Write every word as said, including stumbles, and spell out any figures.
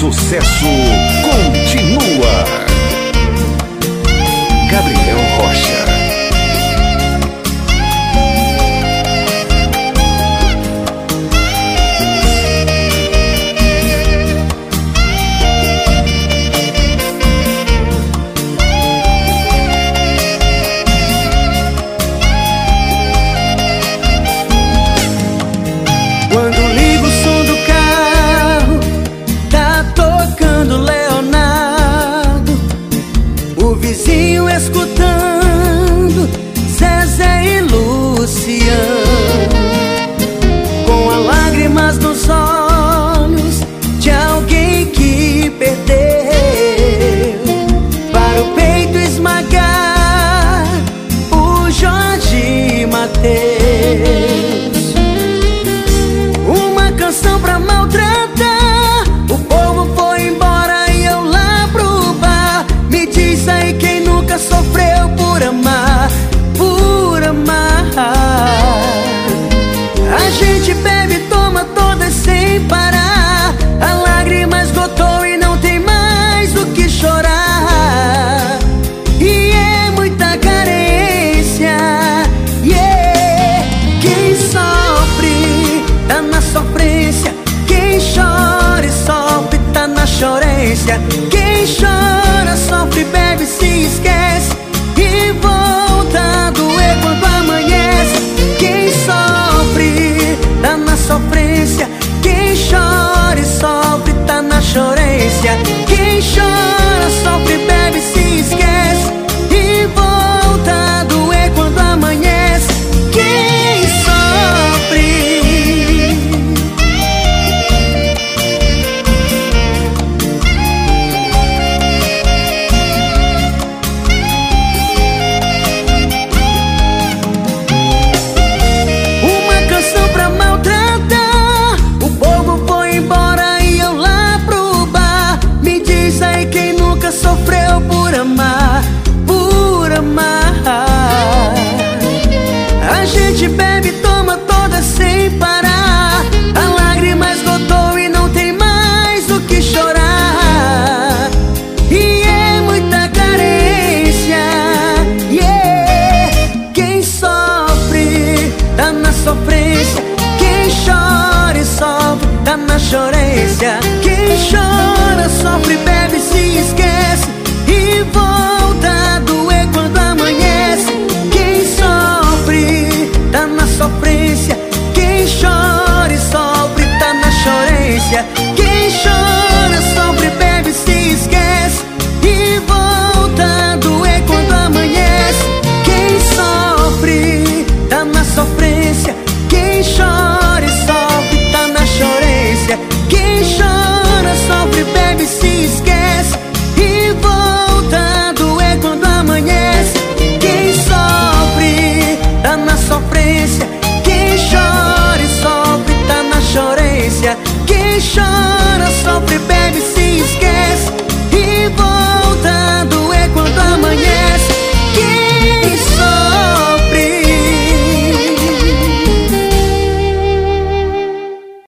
sucesso continua. Gabriel Rocha. Quando ligo o som do carro, tá tocando Leonardo. O vizinho escutando Zezé e Luciano, com as lágrimas nos olhos de alguém que perdeu, para o peito esmagar o Jorge Mateus. Canção pra maltratar, o povo foi embora e eu lá pro bar. Me diz aí quem nunca sofreu por amar, por amar. A gente perde